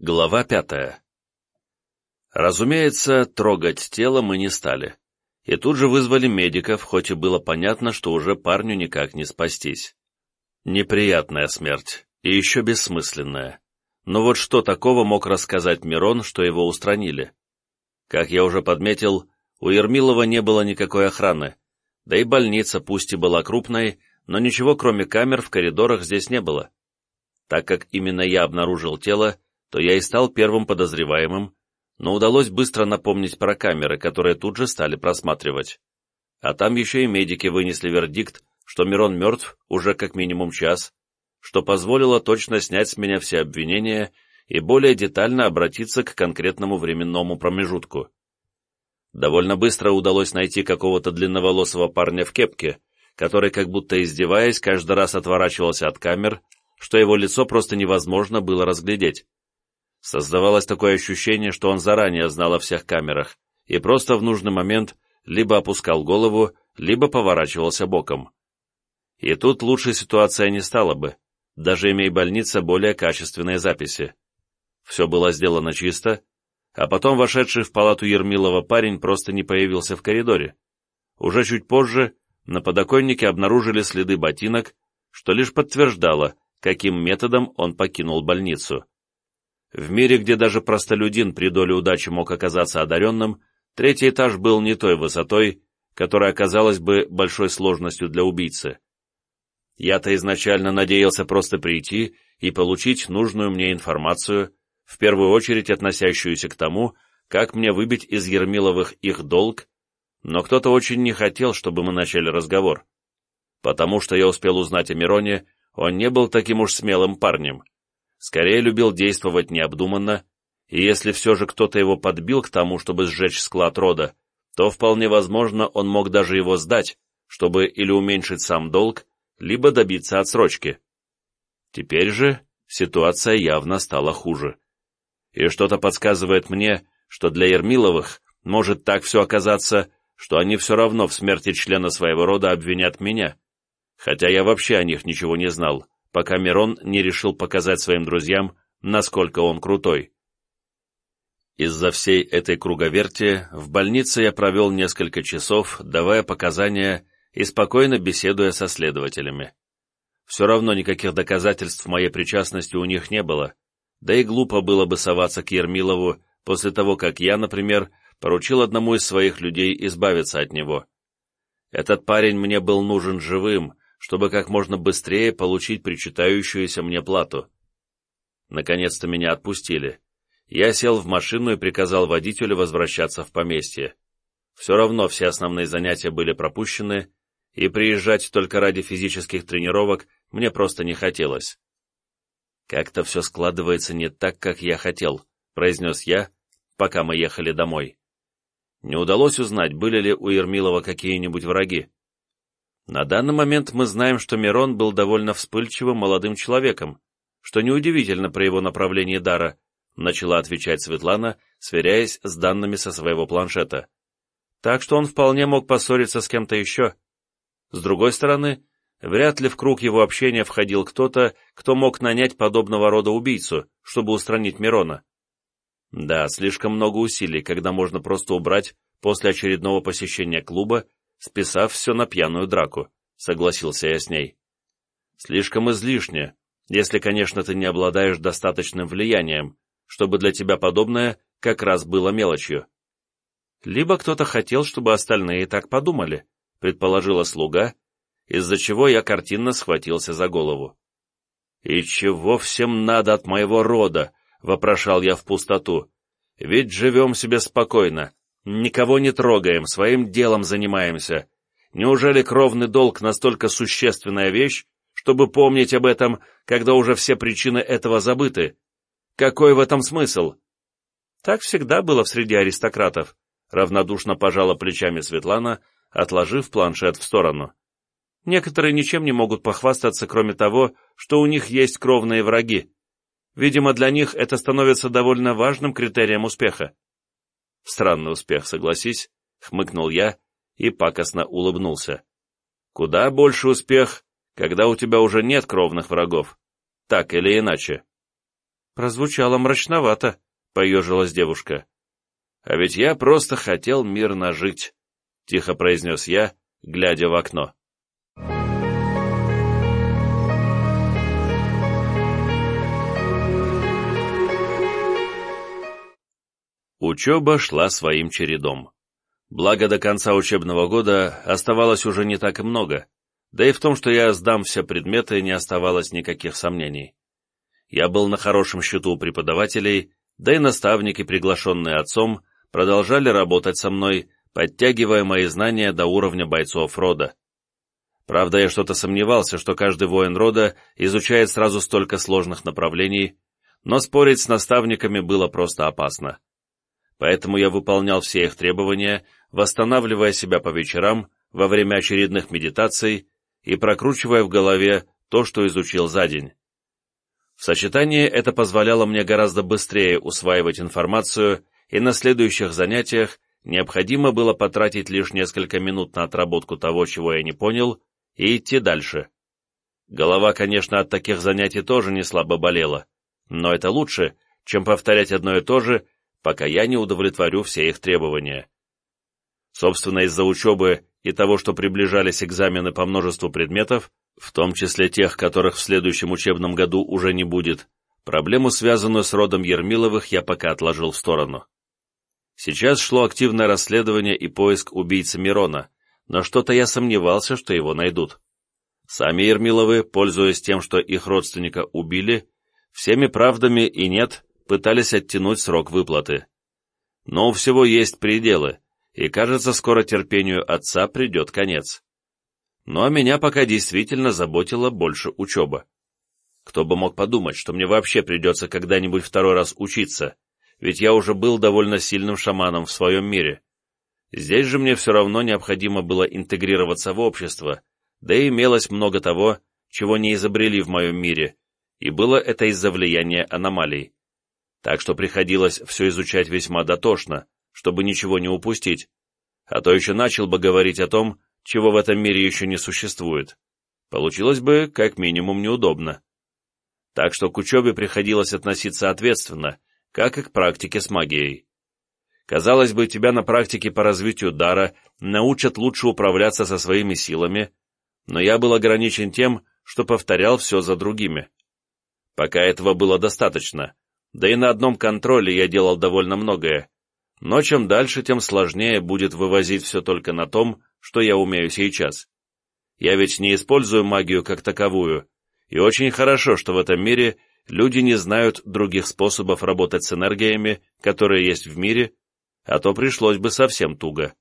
Глава 5. Разумеется, трогать тело мы не стали. И тут же вызвали медиков, хоть и было понятно, что уже парню никак не спастись. Неприятная смерть, и еще бессмысленная. Но вот что такого мог рассказать Мирон, что его устранили? Как я уже подметил, у Ермилова не было никакой охраны, да и больница, пусть и была крупной, но ничего кроме камер в коридорах здесь не было. Так как именно я обнаружил тело, то я и стал первым подозреваемым, но удалось быстро напомнить про камеры, которые тут же стали просматривать. А там еще и медики вынесли вердикт, что Мирон мертв уже как минимум час, что позволило точно снять с меня все обвинения и более детально обратиться к конкретному временному промежутку. Довольно быстро удалось найти какого-то длинноволосого парня в кепке, который, как будто издеваясь, каждый раз отворачивался от камер, что его лицо просто невозможно было разглядеть. Создавалось такое ощущение, что он заранее знал о всех камерах и просто в нужный момент либо опускал голову, либо поворачивался боком. И тут лучшей ситуация не стала бы, даже имея больница более качественные записи. Все было сделано чисто, а потом вошедший в палату Ермилова парень просто не появился в коридоре. Уже чуть позже на подоконнике обнаружили следы ботинок, что лишь подтверждало, каким методом он покинул больницу. В мире, где даже простолюдин при доле удачи мог оказаться одаренным, третий этаж был не той высотой, которая оказалась бы большой сложностью для убийцы. Я-то изначально надеялся просто прийти и получить нужную мне информацию, в первую очередь относящуюся к тому, как мне выбить из Ермиловых их долг, но кто-то очень не хотел, чтобы мы начали разговор. Потому что я успел узнать о Мироне, он не был таким уж смелым парнем. Скорее любил действовать необдуманно, и если все же кто-то его подбил к тому, чтобы сжечь склад рода, то вполне возможно он мог даже его сдать, чтобы или уменьшить сам долг, либо добиться отсрочки. Теперь же ситуация явно стала хуже. И что-то подсказывает мне, что для Ермиловых может так все оказаться, что они все равно в смерти члена своего рода обвинят меня, хотя я вообще о них ничего не знал, пока Мирон не решил показать своим друзьям, насколько он крутой. Из-за всей этой круговерти в больнице я провел несколько часов, давая показания и спокойно беседуя со следователями. Все равно никаких доказательств моей причастности у них не было, да и глупо было бы соваться к Ермилову после того, как я, например, поручил одному из своих людей избавиться от него. Этот парень мне был нужен живым, чтобы как можно быстрее получить причитающуюся мне плату. Наконец-то меня отпустили. Я сел в машину и приказал водителю возвращаться в поместье. Все равно все основные занятия были пропущены, и приезжать только ради физических тренировок мне просто не хотелось. «Как-то все складывается не так, как я хотел», — произнес я, пока мы ехали домой. Не удалось узнать, были ли у Ермилова какие-нибудь враги. На данный момент мы знаем, что Мирон был довольно вспыльчивым молодым человеком, что неудивительно при его направлении дара, начала отвечать Светлана, сверяясь с данными со своего планшета. Так что он вполне мог поссориться с кем-то еще. С другой стороны, вряд ли в круг его общения входил кто-то, кто мог нанять подобного рода убийцу, чтобы устранить Мирона. Да, слишком много усилий, когда можно просто убрать после очередного посещения клуба, списав все на пьяную драку, согласился я с ней. Слишком излишне, если, конечно, ты не обладаешь достаточным влиянием, чтобы для тебя подобное как раз было мелочью. Либо кто-то хотел, чтобы остальные так подумали, предположила слуга, из-за чего я картинно схватился за голову. «И чего всем надо от моего рода?» — вопрошал я в пустоту. «Ведь живем себе спокойно, никого не трогаем, своим делом занимаемся. Неужели кровный долг настолько существенная вещь, чтобы помнить об этом, когда уже все причины этого забыты? Какой в этом смысл?» «Так всегда было в среде аристократов», — равнодушно пожала плечами Светлана, отложив планшет в сторону. «Некоторые ничем не могут похвастаться, кроме того, что у них есть кровные враги. Видимо, для них это становится довольно важным критерием успеха». «Странный успех, согласись», — хмыкнул я и пакостно улыбнулся. «Куда больше успех, когда у тебя уже нет кровных врагов, так или иначе». Прозвучало мрачновато, — поежилась девушка. «А ведь я просто хотел мирно жить», — тихо произнес я, глядя в окно. Учеба шла своим чередом. Благо, до конца учебного года оставалось уже не так и много, да и в том, что я сдам все предметы, не оставалось никаких сомнений. Я был на хорошем счету у преподавателей, да и наставники, приглашенные отцом, продолжали работать со мной, подтягивая мои знания до уровня бойцов рода. Правда, я что-то сомневался, что каждый воин рода изучает сразу столько сложных направлений, но спорить с наставниками было просто опасно. Поэтому я выполнял все их требования, восстанавливая себя по вечерам во время очередных медитаций и прокручивая в голове то, что изучил за день. В сочетании это позволяло мне гораздо быстрее усваивать информацию, и на следующих занятиях необходимо было потратить лишь несколько минут на отработку того, чего я не понял, и идти дальше. Голова, конечно, от таких занятий тоже не слабо болела, но это лучше, чем повторять одно и то же, пока я не удовлетворю все их требования. Собственно, из-за учебы и того, что приближались экзамены по множеству предметов, в том числе тех, которых в следующем учебном году уже не будет, проблему, связанную с родом Ермиловых, я пока отложил в сторону. Сейчас шло активное расследование и поиск убийцы Мирона, но что-то я сомневался, что его найдут. Сами Ермиловы, пользуясь тем, что их родственника убили, всеми правдами и нет, пытались оттянуть срок выплаты. Но у всего есть пределы, и, кажется, скоро терпению отца придет конец. Но меня пока действительно заботила больше учеба. Кто бы мог подумать, что мне вообще придется когда-нибудь второй раз учиться, ведь я уже был довольно сильным шаманом в своем мире. Здесь же мне все равно необходимо было интегрироваться в общество, да и имелось много того, чего не изобрели в моем мире, и было это из-за влияния аномалий. Так что приходилось все изучать весьма дотошно, чтобы ничего не упустить, а то еще начал бы говорить о том, чего в этом мире еще не существует. Получилось бы, как минимум, неудобно. Так что к учебе приходилось относиться ответственно, как и к практике с магией. Казалось бы, тебя на практике по развитию дара научат лучше управляться со своими силами, но я был ограничен тем, что повторял все за другими. Пока этого было достаточно, да и на одном контроле я делал довольно многое, но чем дальше, тем сложнее будет вывозить все только на том, что я умею сейчас. Я ведь не использую магию как таковую, и очень хорошо, что в этом мире люди не знают других способов работать с энергиями, которые есть в мире, а то пришлось бы совсем туго.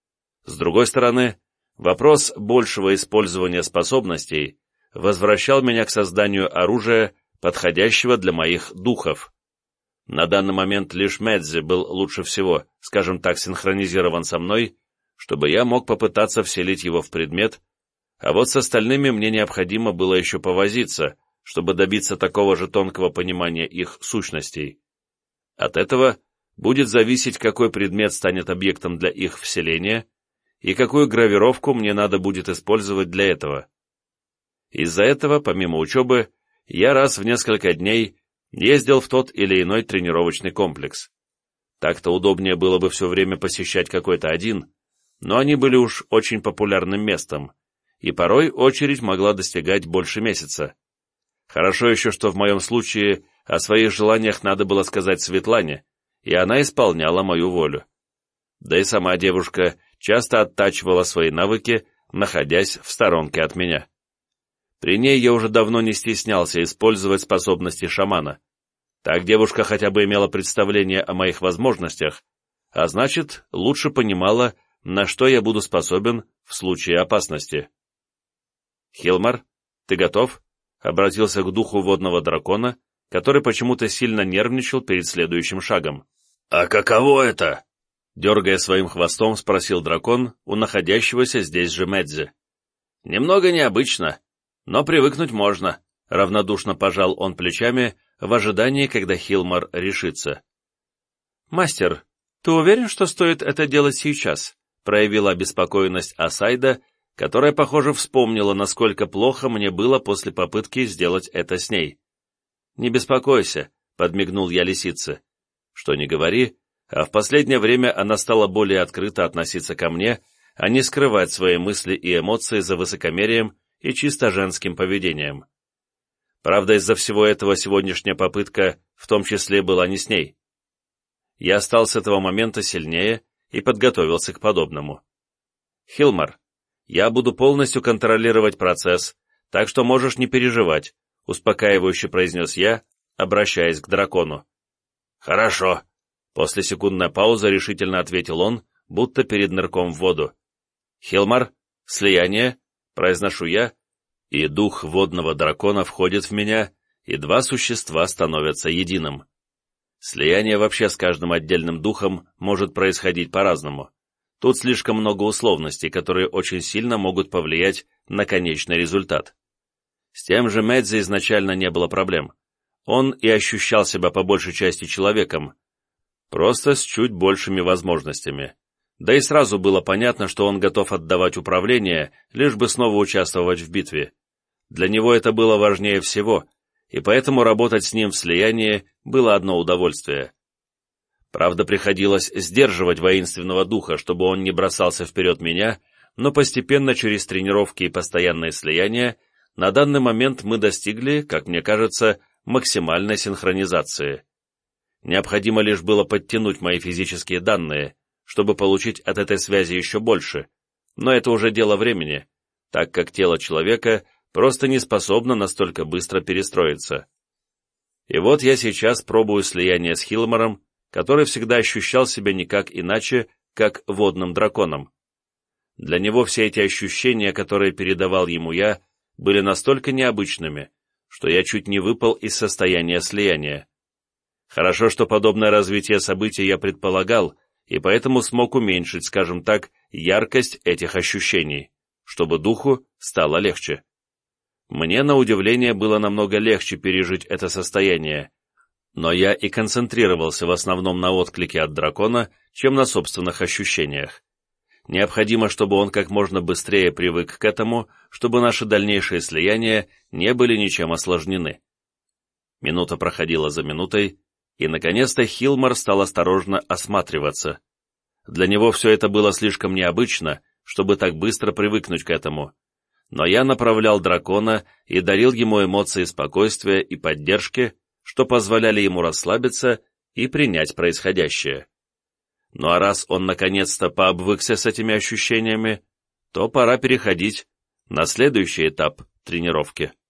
С другой стороны, вопрос большего использования способностей возвращал меня к созданию оружия, подходящего для моих духов. На данный момент лишь Медзи был лучше всего, скажем так, синхронизирован со мной, чтобы я мог попытаться вселить его в предмет, а вот с остальными мне необходимо было еще повозиться, чтобы добиться такого же тонкого понимания их сущностей. От этого будет зависеть, какой предмет станет объектом для их вселения и какую гравировку мне надо будет использовать для этого. Из-за этого, помимо учебы, я раз в несколько дней ездил в тот или иной тренировочный комплекс. Так-то удобнее было бы все время посещать какой-то один, но они были уж очень популярным местом, и порой очередь могла достигать больше месяца. Хорошо еще, что в моем случае о своих желаниях надо было сказать Светлане, и она исполняла мою волю. Да и сама девушка часто оттачивала свои навыки, находясь в сторонке от меня. При ней я уже давно не стеснялся использовать способности шамана. Так девушка хотя бы имела представление о моих возможностях, а значит, лучше понимала, на что я буду способен в случае опасности. «Хилмар, ты готов?» — обратился к духу водного дракона, который почему-то сильно нервничал перед следующим шагом. «А каково это?» — дергая своим хвостом, спросил дракон у находящегося здесь же Медзи. «Немного необычно, но привыкнуть можно», — равнодушно пожал он плечами в ожидании, когда Хилмар решится. «Мастер, ты уверен, что стоит это делать сейчас?» — проявила обеспокоенность Асайда, которая, похоже, вспомнила, насколько плохо мне было после попытки сделать это с ней. «Не беспокойся», подмигнул я лисице. Что ни говори, а в последнее время она стала более открыто относиться ко мне, а не скрывать свои мысли и эмоции за высокомерием и чисто женским поведением. Правда, из-за всего этого сегодняшняя попытка в том числе была не с ней. Я стал с этого момента сильнее и подготовился к подобному. «Хилмар, я буду полностью контролировать процесс, так что можешь не переживать», успокаивающе произнес я, обращаясь к дракону. «Хорошо», — после секундной паузы решительно ответил он, будто перед нырком в воду. «Хилмар, слияние», — произношу я, и дух водного дракона входит в меня, и два существа становятся единым. Слияние вообще с каждым отдельным духом может происходить по-разному. Тут слишком много условностей, которые очень сильно могут повлиять на конечный результат. С тем же Мэдзи изначально не было проблем. Он и ощущал себя по большей части человеком, просто с чуть большими возможностями. Да и сразу было понятно, что он готов отдавать управление, лишь бы снова участвовать в битве. Для него это было важнее всего, и поэтому работать с ним в слиянии было одно удовольствие. Правда, приходилось сдерживать воинственного духа, чтобы он не бросался вперед меня, но постепенно через тренировки и постоянное слияние на данный момент мы достигли, как мне кажется, максимальной синхронизации. Необходимо лишь было подтянуть мои физические данные, чтобы получить от этой связи еще больше, но это уже дело времени, так как тело человека просто не способно настолько быстро перестроиться. И вот я сейчас пробую слияние с Хилмаром, который всегда ощущал себя никак иначе, как водным драконом. Для него все эти ощущения, которые передавал ему я, были настолько необычными, что я чуть не выпал из состояния слияния. Хорошо, что подобное развитие событий я предполагал, и поэтому смог уменьшить, скажем так, яркость этих ощущений, чтобы духу стало легче. Мне, на удивление, было намного легче пережить это состояние, но я и концентрировался в основном на отклике от дракона, чем на собственных ощущениях. Необходимо, чтобы он как можно быстрее привык к этому, чтобы наши дальнейшие слияния не были ничем осложнены. Минута проходила за минутой, и, наконец-то, Хилмар стал осторожно осматриваться. Для него все это было слишком необычно, чтобы так быстро привыкнуть к этому. Но я направлял дракона и дарил ему эмоции спокойствия и поддержки, что позволяли ему расслабиться и принять происходящее. Ну а раз он наконец-то пообвыкся с этими ощущениями, то пора переходить на следующий этап тренировки.